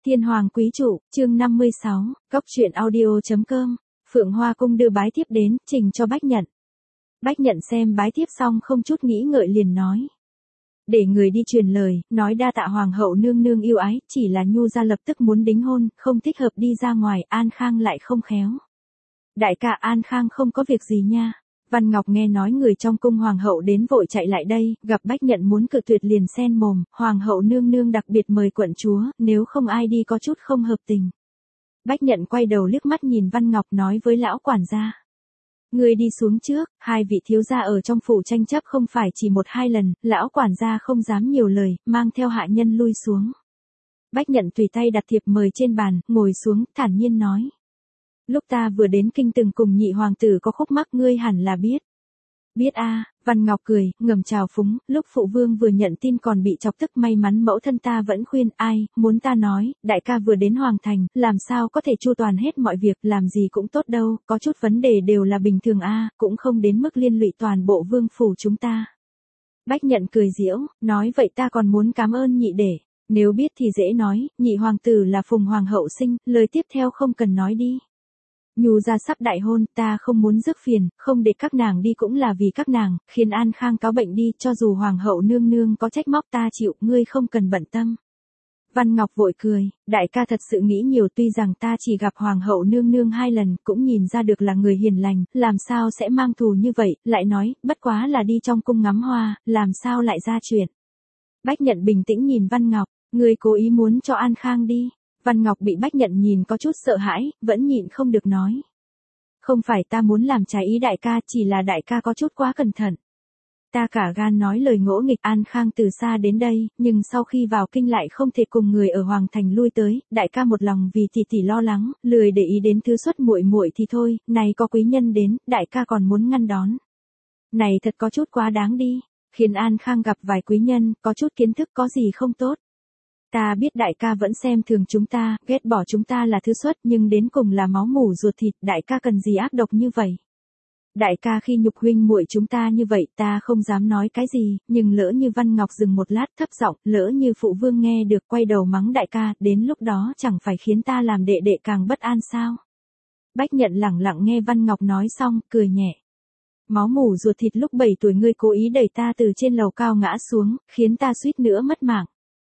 Thiên Hoàng Quý Trụ, chương 56, Cốc truyện audio.com, Phượng Hoa Cung đưa bái thiếp đến, trình cho Bách Nhận. Bách Nhận xem bái thiếp xong không chút nghĩ ngợi liền nói. Để người đi truyền lời, nói đa tạ Hoàng hậu nương nương yêu ái, chỉ là Nhu gia lập tức muốn đính hôn, không thích hợp đi ra ngoài, An Khang lại không khéo. Đại ca An Khang không có việc gì nha. Văn Ngọc nghe nói người trong cung Hoàng hậu đến vội chạy lại đây, gặp Bách Nhận muốn cự tuyệt liền xen mồm, Hoàng hậu nương nương đặc biệt mời quận chúa, nếu không ai đi có chút không hợp tình. Bách Nhận quay đầu liếc mắt nhìn Văn Ngọc nói với lão quản gia. Người đi xuống trước, hai vị thiếu gia ở trong phủ tranh chấp không phải chỉ một hai lần, lão quản gia không dám nhiều lời, mang theo hạ nhân lui xuống. Bách Nhận tùy tay đặt thiệp mời trên bàn, ngồi xuống, thản nhiên nói. Lúc ta vừa đến kinh từng cùng nhị hoàng tử có khúc mắc ngươi hẳn là biết. Biết a, Văn Ngọc cười, ngầm chào phúng, lúc phụ vương vừa nhận tin còn bị chọc tức may mắn mẫu thân ta vẫn khuyên ai, muốn ta nói, đại ca vừa đến hoàng thành, làm sao có thể chu toàn hết mọi việc, làm gì cũng tốt đâu, có chút vấn đề đều là bình thường a, cũng không đến mức liên lụy toàn bộ vương phủ chúng ta. Bách Nhận cười giễu, nói vậy ta còn muốn cảm ơn nhị đệ, nếu biết thì dễ nói, nhị hoàng tử là Phùng hoàng hậu sinh, lời tiếp theo không cần nói đi. Nhu gia sắp đại hôn, ta không muốn rước phiền, không để các nàng đi cũng là vì các nàng, khiến An Khang cáo bệnh đi, cho dù hoàng hậu nương nương có trách móc ta chịu, ngươi không cần bận tâm. Văn Ngọc vội cười, đại ca thật sự nghĩ nhiều, tuy rằng ta chỉ gặp hoàng hậu nương nương 2 lần, cũng nhìn ra được là người hiền lành, làm sao sẽ mang thù như vậy, lại nói, bất quá là đi trong cung ngắm hoa, làm sao lại ra chuyện. Bách Nhận bình tĩnh nhìn Văn Ngọc, ngươi cố ý muốn cho An Khang đi. Văn Ngọc bị Bách Nhận nhìn có chút sợ hãi, vẫn nhịn không được nói. Không phải ta muốn làm trái ý đại ca, chỉ là đại ca có chút quá cẩn thận. Ta cả gan nói lời ngỗ nghịch. An Khang từ xa đến đây, nhưng sau khi vào kinh lại không thể cùng người ở Hoàng Thành lui tới, đại ca một lòng vì tỷ tỷ lo lắng, lười để ý đến thứ xuất muội muội thì thôi, này có quý nhân đến, đại ca còn muốn ngăn đón. Này thật có chút quá đáng đi, khiến An Khang gặp vài quý nhân, có chút kiến thức có gì không tốt. Ta biết đại ca vẫn xem thường chúng ta, ghét bỏ chúng ta là thứ xuất, nhưng đến cùng là máu mủ ruột thịt, đại ca cần gì ác độc như vậy. Đại ca khi nhục huynh muội chúng ta như vậy, ta không dám nói cái gì, nhưng lỡ như Văn Ngọc dừng một lát thấp giọng, lỡ như phụ vương nghe được quay đầu mắng đại ca, đến lúc đó chẳng phải khiến ta làm đệ đệ càng bất an sao. Bách Nhận lẳng lặng nghe Văn Ngọc nói xong, cười nhẹ. Máu mủ ruột thịt, lúc 7 tuổi ngươi cố ý đẩy ta từ trên lầu cao ngã xuống, khiến ta suýt nữa mất mạng.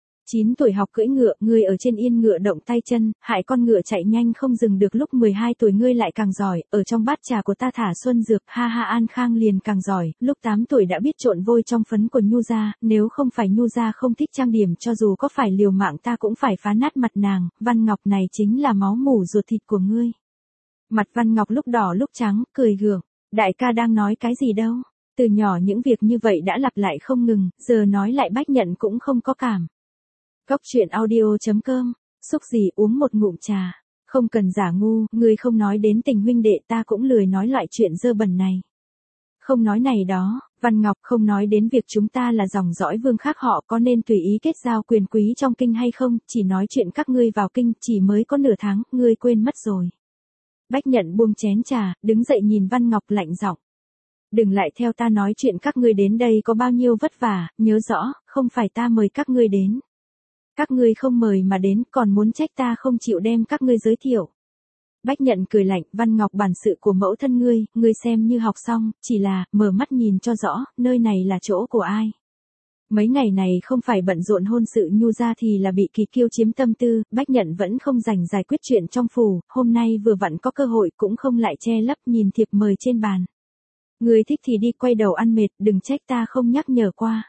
9 tuổi học cưỡi ngựa, ngươi ở trên yên ngựa động tay chân, hại con ngựa chạy nhanh không dừng được, lúc 12 tuổi ngươi lại càng giỏi, ở trong bát trà của ta thả xuân dược, ha ha. An Khang liền càng giỏi, lúc 8 tuổi đã biết trộn vôi trong phấn của Nhu gia, nếu không phải Nhu gia không thích trang điểm, cho dù có phải liều mạng ta cũng phải phá nát mặt nàng. Văn Ngọc, này chính là máu mủ ruột thịt của ngươi. Mặt Văn Ngọc lúc đỏ lúc trắng, cười gượng, đại ca đang nói cái gì đâu, từ nhỏ những việc như vậy đã lặp lại không ngừng, giờ nói lại Bách Nhận cũng không có cảm. Cốc truyện audio.com, xúc gì uống một ngụm trà, không cần giả ngu, ngươi không nói đến tình huynh đệ ta cũng lười nói loại chuyện dơ bẩn này. Không nói này đó, Văn Ngọc, không nói đến việc chúng ta là dòng dõi vương khác họ có nên tùy ý kết giao quyền quý trong kinh hay không, chỉ nói chuyện các ngươi vào kinh chỉ mới có nửa tháng, ngươi quên mất rồi. Bách Nhận buông chén trà, đứng dậy nhìn Văn Ngọc lạnh giọng. Đừng lại theo ta nói chuyện, các ngươi đến đây có bao nhiêu vất vả, nhớ rõ, không phải ta mời các ngươi đến. Các ngươi không mời mà đến, còn muốn trách ta không chịu đem các ngươi giới thiệu. Bách Nhận cười lạnh, Văn Ngọc, bản sự của mẫu thân ngươi xem như học xong, chỉ là, mở mắt nhìn cho rõ, nơi này là chỗ của ai. Mấy ngày này không phải bận rộn hôn sự Nhu gia thì là bị Kỳ Kiêu chiếm tâm tư, Bách Nhận vẫn không rảnh giải quyết chuyện trong phủ, hôm nay vừa vặn có cơ hội cũng không lại che lấp, nhìn thiệp mời trên bàn. Ngươi thích thì đi, quay đầu ăn mệt, đừng trách ta không nhắc nhở qua.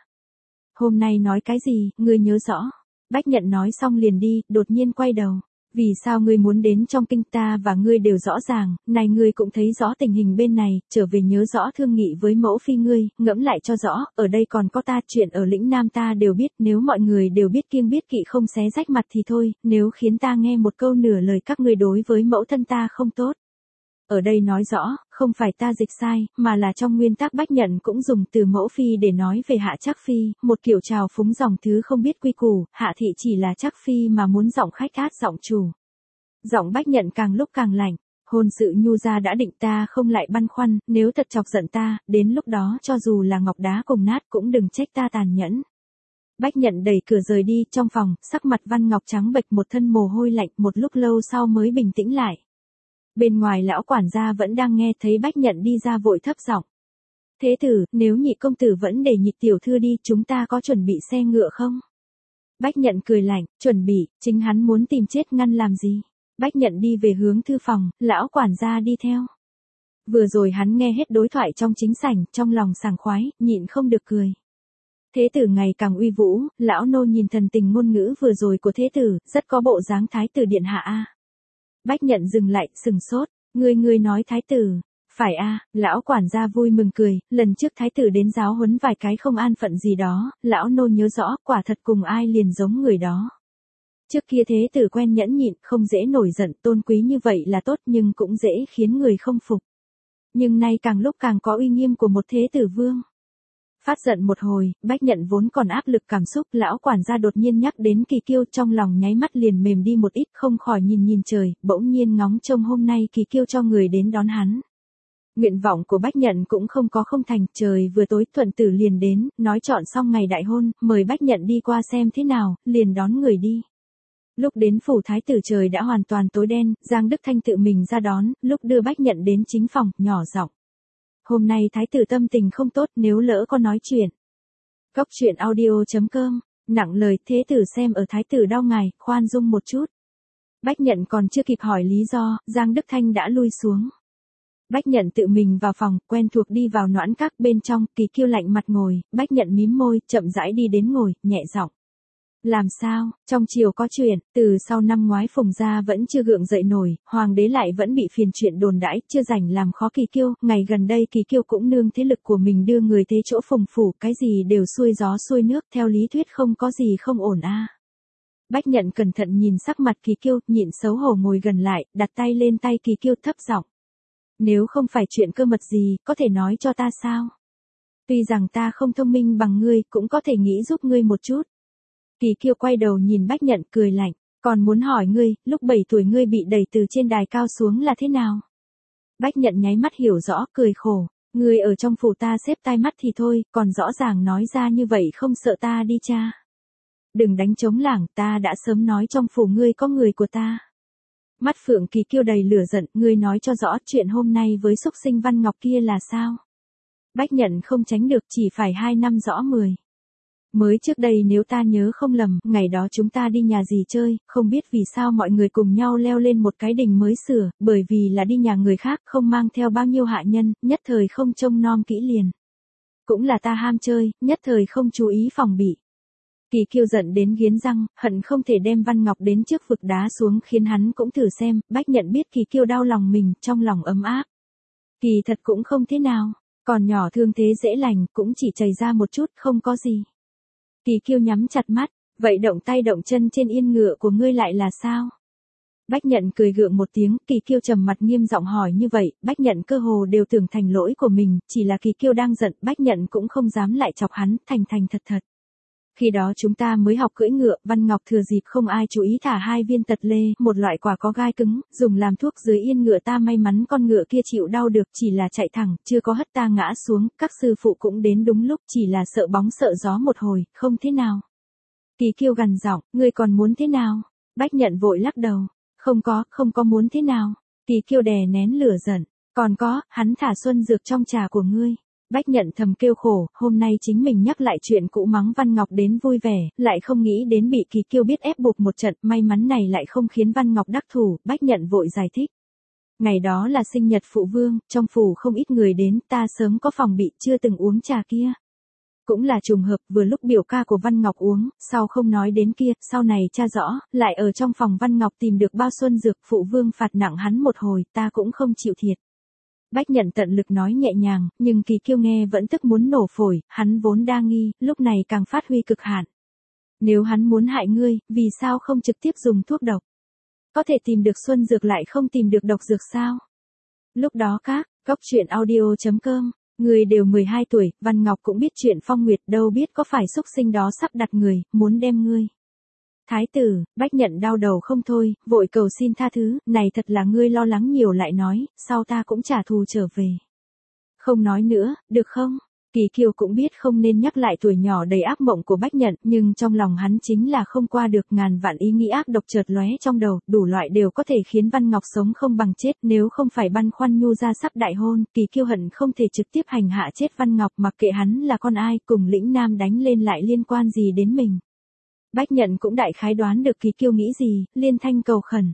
Hôm nay nói cái gì, ngươi nhớ rõ. Bách Nhận nói xong liền đi, đột nhiên quay đầu. Vì sao ngươi muốn đến trong kinh, ta và ngươi đều rõ ràng, này ngươi cũng thấy rõ tình hình bên này, trở về nhớ rõ thương nghị với mẫu phi ngươi, ngẫm lại cho rõ, ở đây còn có ta, chuyện ở lĩnh Nam ta đều biết, nếu mọi người đều biết kiêng biết kỵ không xé rách mặt thì thôi, nếu khiến ta nghe một câu nửa lời các ngươi đối với mẫu thân ta không tốt. Ở đây nói rõ, không phải ta dịch sai, mà là trong nguyên tắc Bách Nhận cũng dùng từ mẫu phi để nói về Hạ Trác phi, một kiểu trào phúng dòng thứ không biết quy củ, Hạ thị chỉ là Trác phi mà muốn giọng khách át giọng chủ. Giọng Bách Nhận càng lúc càng lạnh, hôn sự Nhu gia đã định, ta không lại băn khoăn, nếu thật chọc giận ta, đến lúc đó cho dù là ngọc đá cùng nát cũng đừng trách ta tàn nhẫn. Bách Nhận đẩy cửa rời đi, trong phòng, sắc mặt Văn Ngọc trắng bệch, một thân mồ hôi lạnh, một lúc lâu sau mới bình tĩnh lại. Bên ngoài lão quản gia vẫn đang nghe, thấy Bách Nhận đi ra vội thấp giọng. Thế tử, nếu nhị công tử vẫn để nhị tiểu thư đi, chúng ta có chuẩn bị xe ngựa không? Bách Nhận cười lạnh, chuẩn bị, chính hắn muốn tìm chết ngăn làm gì? Bách Nhận đi về hướng thư phòng, lão quản gia đi theo. Vừa rồi hắn nghe hết đối thoại trong chính sảnh, trong lòng sảng khoái, nhịn không được cười. Thế tử ngày càng uy vũ, lão nô nhìn thần tình ngôn ngữ vừa rồi của thế tử, rất có bộ dáng thái tử điện hạ a. Bách Nhận dừng lại, sừng sốt, ngươi nói thái tử, phải a, lão quản gia vui mừng cười, lần trước thái tử đến giáo huấn vài cái không an phận gì đó, lão nô nhớ rõ, quả thật cùng ai liền giống người đó. Trước kia thế tử quen nhẫn nhịn, không dễ nổi giận, tôn quý như vậy là tốt nhưng cũng dễ khiến người không phục. Nhưng nay càng lúc càng có uy nghiêm của một thế tử vương. Phát giận một hồi, Bách Nhận vốn còn áp lực cảm xúc, lão quản gia đột nhiên nhắc đến Kỳ Kiêu, trong lòng nháy mắt liền mềm đi một ít, không khỏi nhìn trời, bỗng nhiên ngóng trông hôm nay Kỳ Kiêu cho người đến đón hắn. Nguyện vọng của Bách Nhận cũng không có không thành, trời vừa tối Thuận Tử liền đến, nói chọn xong ngày đại hôn, mời Bách Nhận đi qua xem thế nào, liền đón người đi. Lúc đến phủ thái tử trời đã hoàn toàn tối đen, Giang Đức Thanh tự mình ra đón, lúc đưa Bách Nhận đến chính phòng, nhỏ giọng. Hôm nay thái tử tâm tình không tốt, nếu lỡ có nói chuyện. Góc truyện audio.com, nặng lời, thế tử xem ở thái tử đau ngài, khoan dung một chút. Bách Nhận còn chưa kịp hỏi lý do, Giang Đức Thanh đã lui xuống. Bách Nhận tự mình vào phòng, quen thuộc đi vào noãn các, bên trong, Kỳ Kiêu lạnh mặt ngồi, Bách Nhận mím môi, chậm rãi đi đến ngồi, nhẹ giọng. Làm sao, trong triều có chuyện, từ sau năm ngoái Phùng gia vẫn chưa gượng dậy nổi, hoàng đế lại vẫn bị phiền chuyện đồn đãi, chưa rảnh làm khó Kỳ Kiêu, ngày gần đây Kỳ Kiêu cũng nương thế lực của mình đưa người thế chỗ Phùng phủ, cái gì đều xuôi gió xuôi nước, theo lý thuyết không có gì không ổn a. Bách Nhận cẩn thận nhìn sắc mặt Kỳ Kiêu, nhịn xấu hổ ngồi gần lại, đặt tay lên tay Kỳ Kiêu thấp giọng. Nếu không phải chuyện cơ mật gì, có thể nói cho ta sao? Tuy rằng ta không thông minh bằng ngươi, cũng có thể nghĩ giúp ngươi một chút. Kỳ Kiêu quay đầu nhìn Bách Nhận cười lạnh, còn muốn hỏi ngươi, lúc 7 tuổi ngươi bị đẩy từ trên đài cao xuống là thế nào? Bách Nhận nháy mắt hiểu rõ, cười khổ, ngươi ở trong phủ ta xếp tai mắt thì thôi, còn rõ ràng nói ra như vậy không sợ ta đi tra. Đừng đánh trống lảng, ta đã sớm nói trong phủ ngươi có người của ta. Mắt Phượng Kỳ Kiêu đầy lửa giận, ngươi nói cho rõ chuyện hôm nay với xúc sinh Văn Ngọc kia là sao? Bách Nhận không tránh được, chỉ phải 2 năm rõ 10. Mới trước đây nếu ta nhớ không lầm, ngày đó chúng ta đi nhà gì chơi, không biết vì sao mọi người cùng nhau leo lên một cái đình mới sửa, bởi vì là đi nhà người khác, không mang theo bao nhiêu hạ nhân, nhất thời không trông nom kỹ liền. Cũng là ta ham chơi, nhất thời không chú ý phòng bị. Kỳ Kiêu giận đến nghiến răng, hận không thể đem Văn Ngọc đến trước vực đá xuống, khiến hắn cũng thử xem. Bách Nhận biết Kỳ Kiêu đau lòng mình, trong lòng ấm áp. Kỳ thật cũng không thế nào, còn nhỏ thương thế dễ lành, cũng chỉ chảy ra một chút, không có gì. Kỳ Kiêu nhắm chặt mắt, vậy động tay động chân trên yên ngựa của ngươi lại là sao? Bách Nhận cười gượng một tiếng, Kỳ Kiêu trầm mặt nghiêm giọng hỏi như vậy, Bách Nhận cơ hồ đều tưởng thành lỗi của mình, chỉ là Kỳ Kiêu đang giận, Bách Nhận cũng không dám lại chọc hắn, thành thật. Khi đó chúng ta mới học cưỡi ngựa, Văn Ngọc thừa dịp không ai chú ý thả 2 viên tật lê, một loại quả có gai cứng, dùng làm thuốc dưới yên ngựa, ta may mắn con ngựa kia chịu đau được, chỉ là chạy thẳng, chưa có hất ta ngã xuống, các sư phụ cũng đến đúng lúc, chỉ là sợ bóng sợ gió một hồi, không thế nào. Kỳ Kiêu gằn giọng, ngươi còn muốn thế nào? Bách Nhận vội lắc đầu, không có muốn thế nào. Kỳ Kiêu đè nén lửa giận, còn có, hắn thả xuân dược trong trà của ngươi. Bách Nhận thầm kêu khổ, hôm nay chính mình nhắc lại chuyện cũ mắng Văn Ngọc đến vui vẻ, lại không nghĩ đến bị Kỳ Kiêu biết ép buộc một trận, may mắn này lại không khiến Văn Ngọc đắc thủ, Bách Nhận vội giải thích. Ngày đó là sinh nhật phụ vương, trong phủ không ít người đến, ta sớm có phòng bị, chưa từng uống trà kia. Cũng là trùng hợp, vừa lúc biểu ca của Văn Ngọc uống, sau không nói đến kia, sau này tra rõ, lại ở trong phòng Văn Ngọc tìm được bao xuân dược, phụ vương phạt nặng hắn một hồi, ta cũng không chịu thiệt. Bách Nhận tận lực nói nhẹ nhàng, nhưng Kỳ Kiêu nghe vẫn tức muốn nổ phổi, hắn vốn đa nghi, lúc này càng phát huy cực hạn. Nếu hắn muốn hại ngươi, vì sao không trực tiếp dùng thuốc độc? Có thể tìm được xuân dược lại không tìm được độc dược sao? Lúc đó góc truyện audio.com, người đều 12 tuổi, Văn Ngọc cũng biết chuyện Phong Nguyệt, đâu biết có phải xúc sinh đó sắp đặt người, muốn đem ngươi. Thái tử, Bách Nhận đau đầu không thôi, vội cầu xin tha thứ, này thật là ngươi lo lắng nhiều lại nói, sau ta cũng trả thù trở về. Không nói nữa, được không? Kỳ Kiêu cũng biết không nên nhắc lại tuổi nhỏ đầy ác mộng của Bách Nhận, nhưng trong lòng hắn chính là không qua được, ngàn vạn ý nghĩ ác độc chợt lóe trong đầu, đủ loại đều có thể khiến Văn Ngọc sống không bằng chết, nếu không phải băn khoăn Nhu gia sắp đại hôn, Kỳ Kiêu hận không thể trực tiếp hành hạ chết Văn Ngọc, mặc kệ hắn là con ai, cùng Lĩnh Nam đánh lên lại liên quan gì đến mình. Bách Nhận cũng đại khái đoán được Kỳ Kiêu nghĩ gì, liên thanh cầu khẩn.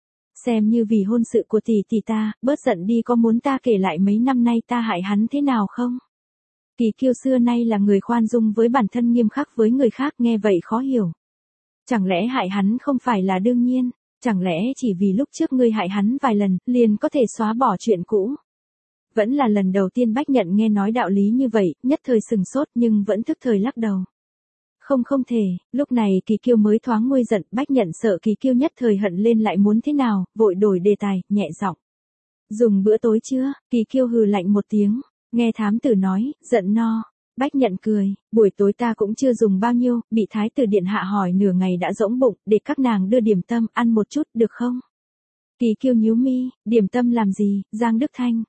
Xem như vì hôn sự của tỷ tỷ ta, bớt giận đi, có muốn ta kể lại mấy năm nay ta hại hắn thế nào không? Kỳ Kiêu xưa nay là người khoan dung với bản thân, nghiêm khắc với người khác, nghe vậy khó hiểu. Chẳng lẽ hại hắn không phải là đương nhiên, chẳng lẽ chỉ vì lúc trước ngươi hại hắn vài lần, liền có thể xóa bỏ chuyện cũ? Vẫn là lần đầu tiên Bách Nhận nghe nói đạo lý như vậy, nhất thời sừng sốt nhưng vẫn thức thời lắc đầu. Không thể, lúc này Kỳ Kiêu mới thoáng nguôi giận, Bách Nhận sợ Kỳ Kiêu nhất thời hận lên lại muốn thế nào, vội đổi đề tài, nhẹ giọng. Dùng bữa tối chưa? Kỳ Kiêu hừ lạnh một tiếng, nghe thám tử nói, giận no. Bách Nhận cười, buổi tối ta cũng chưa dùng bao nhiêu, bị thái tử điện hạ hỏi nửa ngày đã rỗng bụng, để các nàng đưa điểm tâm, ăn một chút, được không? Kỳ Kiêu nhíu mi, điểm tâm làm gì? Giang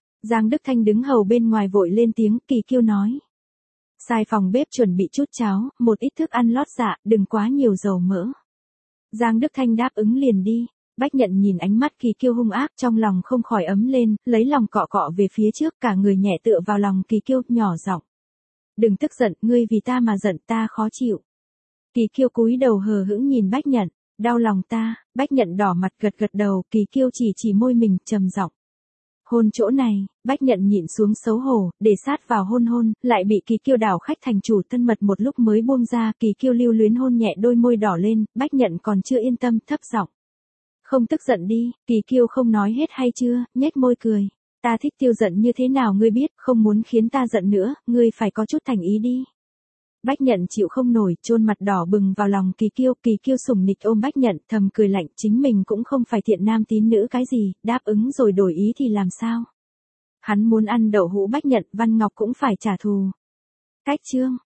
Đức Thanh đứng hầu bên ngoài vội lên tiếng, Kỳ Kiêu nói. Sai phòng bếp chuẩn bị chút cháo, một ít thức ăn lót dạ, đừng quá nhiều dầu mỡ. Giang Đức Thanh đáp ứng liền đi. Bách Nhận nhìn ánh mắt Kỳ Kiêu hung ác, trong lòng không khỏi ấm lên, lấy lòng cọ cọ về phía trước, cả người nhẹ tựa vào lòng Kỳ Kiêu, nhỏ giọng. Đừng tức giận, ngươi vì ta mà giận, ta khó chịu. Kỳ Kiêu cúi đầu hờ hững nhìn Bách Nhận, đau lòng ta. Bách Nhận đỏ mặt gật gật đầu, Kỳ Kiêu chỉ môi mình, trầm giọng. Hôn chỗ này. Bách Nhận nhịn xuống xấu hổ, để sát vào hôn, lại bị Kỳ Kiêu đảo khách thành chủ thân mật một lúc mới buông ra, Kỳ Kiêu lưu luyến hôn nhẹ đôi môi đỏ lên, Bách Nhận còn chưa yên tâm, thấp giọng. Không tức giận đi. Kỳ Kiêu không nói hết hay chưa, nhếch môi cười. Ta thích Tiêu giận như thế nào ngươi biết, không muốn khiến ta giận nữa, ngươi phải có chút thành ý đi. Bách Nhận chịu không nổi, chôn mặt đỏ bừng vào lòng Kỳ Kiêu sủng nịch ôm Bách Nhận, thầm cười lạnh, chính mình cũng không phải thiện nam tín nữ cái gì, đáp ứng rồi đổi ý thì làm sao? Hắn muốn ăn đậu hũ Bách Nhận, Văn Ngọc cũng phải trả thù. Cách chương